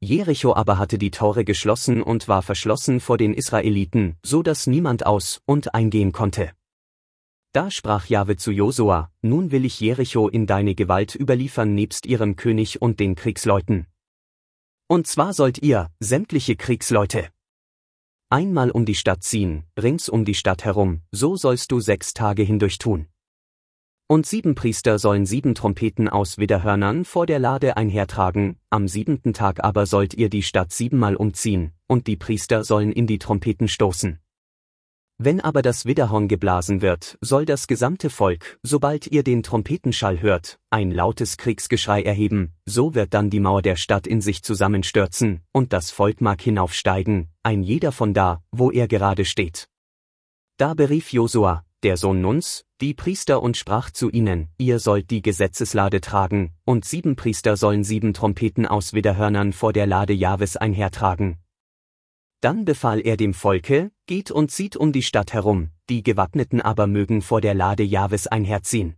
Jericho aber hatte die Tore geschlossen und war verschlossen vor den Israeliten, so dass niemand aus- und eingehen konnte. Da sprach Jahwe zu Josua: Nun will ich Jericho in deine Gewalt überliefern nebst ihrem König und den Kriegsleuten. Und zwar sollt ihr, sämtliche Kriegsleute, einmal um die Stadt ziehen, rings um die Stadt herum, so sollst du 6 Tage hindurch tun. Und 7 Priester sollen 7 Trompeten aus Widderhörnern vor der Lade einhertragen, am 7. Tag aber sollt ihr die Stadt 7-mal umziehen, und die Priester sollen in die Trompeten stoßen. Wenn aber das Widderhorn geblasen wird, soll das gesamte Volk, sobald ihr den Trompetenschall hört, ein lautes Kriegsgeschrei erheben, so wird dann die Mauer der Stadt in sich zusammenstürzen, und das Volk mag hinaufsteigen, ein jeder von da, wo er gerade steht. Da berief Josua, der Sohn Nuns, die Priester und sprach zu ihnen: Ihr sollt die Gesetzeslade tragen, und 7 Priester sollen 7 Trompeten aus Widderhörnern vor der Lade Jahwes einhertragen. Dann befahl er dem Volke: Geht und zieht um die Stadt herum, die Gewappneten aber mögen vor der Lade Jahwes einherziehen.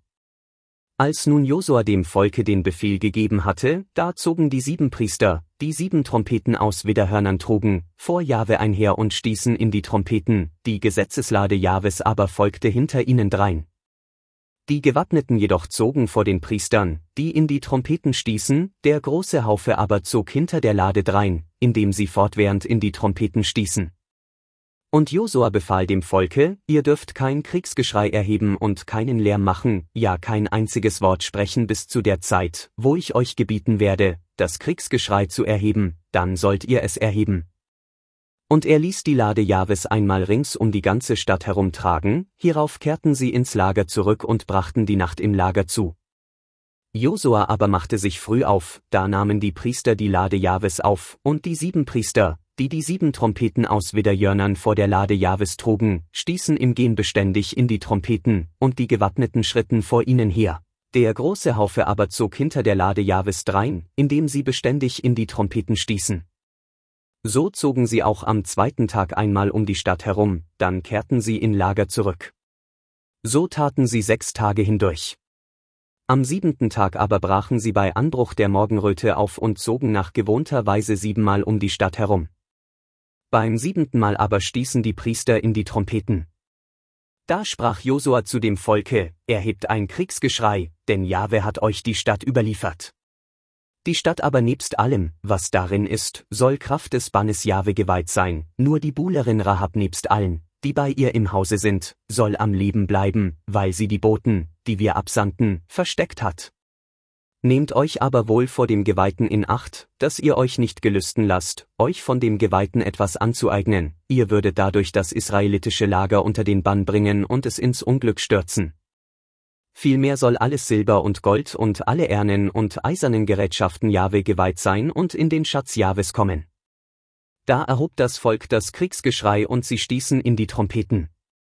Als nun Josua dem Volke den Befehl gegeben hatte, da zogen die 7 Priester, die 7 Trompeten aus Widderhörnern trugen, vor Jahwe einher und stießen in die Trompeten, die Gesetzeslade Jahwes aber folgte hinter ihnen drein. Die Gewappneten jedoch zogen vor den Priestern, die in die Trompeten stießen, der große Haufe aber zog hinter der Lade drein, indem sie fortwährend in die Trompeten stießen. Und Josua befahl dem Volke: Ihr dürft kein Kriegsgeschrei erheben und keinen Lärm machen, ja kein einziges Wort sprechen bis zu der Zeit, wo ich euch gebieten werde, das Kriegsgeschrei zu erheben, dann sollt ihr es erheben. Und er ließ die Lade Jahwes einmal rings um die ganze Stadt herumtragen, hierauf kehrten sie ins Lager zurück und brachten die Nacht im Lager zu. Josua aber machte sich früh auf, da nahmen die Priester die Lade Jahwes auf, und die 7 Priester, die die 7 Trompeten aus Widderhörnern vor der Lade Jahwes trugen, stießen im Gehen beständig in die Trompeten, und die Gewappneten schritten vor ihnen her. Der große Haufe aber zog hinter der Lade Jahwes drein, indem sie beständig in die Trompeten stießen. So zogen sie auch am 2. Tag einmal um die Stadt herum, dann kehrten sie in Lager zurück. So taten sie 6 Tage hindurch. Am 7. Tag aber brachen sie bei Anbruch der Morgenröte auf und zogen nach gewohnter Weise 7-mal um die Stadt herum. Beim 7. Mal aber stießen die Priester in die Trompeten. Da sprach Josua zu dem Volke: Erhebt ein Kriegsgeschrei, denn Jahwe hat euch die Stadt überliefert. Die Stadt aber nebst allem, was darin ist, soll Kraft des Bannes Jahwe geweiht sein, nur die Buhlerin Rahab nebst allen, die bei ihr im Hause sind, soll am Leben bleiben, weil sie die Boten, die wir absandten, versteckt hat. Nehmt euch aber wohl vor dem Geweihten in Acht, dass ihr euch nicht gelüsten lasst, euch von dem Geweihten etwas anzueignen, ihr würdet dadurch das israelitische Lager unter den Bann bringen und es ins Unglück stürzen. Vielmehr soll alles Silber und Gold und alle Ernen und eisernen Gerätschaften Jahwe geweiht sein und in den Schatz Jahwes kommen. Da erhob das Volk das Kriegsgeschrei und sie stießen in die Trompeten.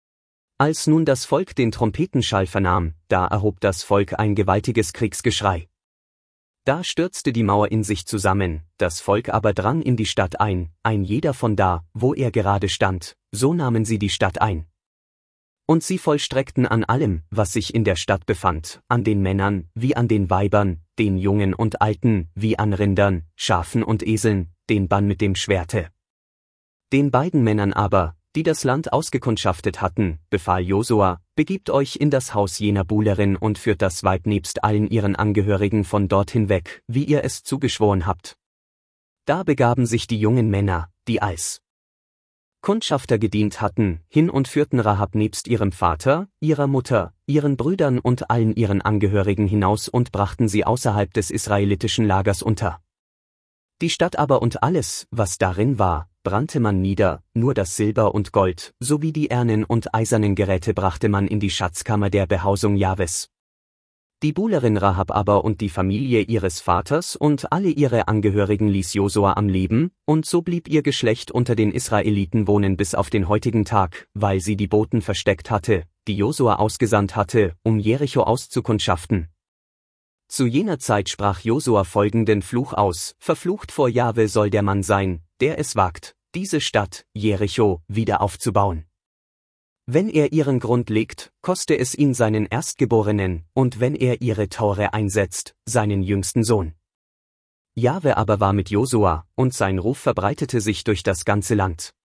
Als nun das Volk den Trompetenschall vernahm, da erhob das Volk ein gewaltiges Kriegsgeschrei. Da stürzte die Mauer in sich zusammen, das Volk aber drang in die Stadt ein jeder von da, wo er gerade stand, so nahmen sie die Stadt ein. Und sie vollstreckten an allem, was sich in der Stadt befand, an den Männern, wie an den Weibern, den Jungen und Alten, wie an Rindern, Schafen und Eseln, den Bann mit dem Schwerte. Den beiden Männern aber, die das Land ausgekundschaftet hatten, befahl Josua: Begebt euch in das Haus jener Buhlerin und führt das Weib nebst allen ihren Angehörigen von dorthin weg, wie ihr es zugeschworen habt. Da begaben sich die jungen Männer, die als Kundschafter gedient hatten, hin und führten Rahab nebst ihrem Vater, ihrer Mutter, ihren Brüdern und allen ihren Angehörigen hinaus und brachten sie außerhalb des israelitischen Lagers unter. Die Stadt aber und alles, was darin war, brannte man nieder, nur das Silber und Gold, sowie die Ernen und eisernen Geräte brachte man in die Schatzkammer der Behausung Jahwes. Die Buhlerin Rahab aber und die Familie ihres Vaters und alle ihre Angehörigen ließ Josua am Leben, und so blieb ihr Geschlecht unter den Israeliten wohnen bis auf den heutigen Tag, weil sie die Boten versteckt hatte, die Josua ausgesandt hatte, um Jericho auszukundschaften. Zu jener Zeit sprach Josua folgenden Fluch aus: Verflucht vor Jahwe soll der Mann sein, der es wagt, diese Stadt, Jericho, wieder aufzubauen. Wenn er ihren Grund legt, koste es ihn seinen Erstgeborenen, und wenn er ihre Tore einsetzt, seinen jüngsten Sohn. Jahwe aber war mit Josua, und sein Ruf verbreitete sich durch das ganze Land.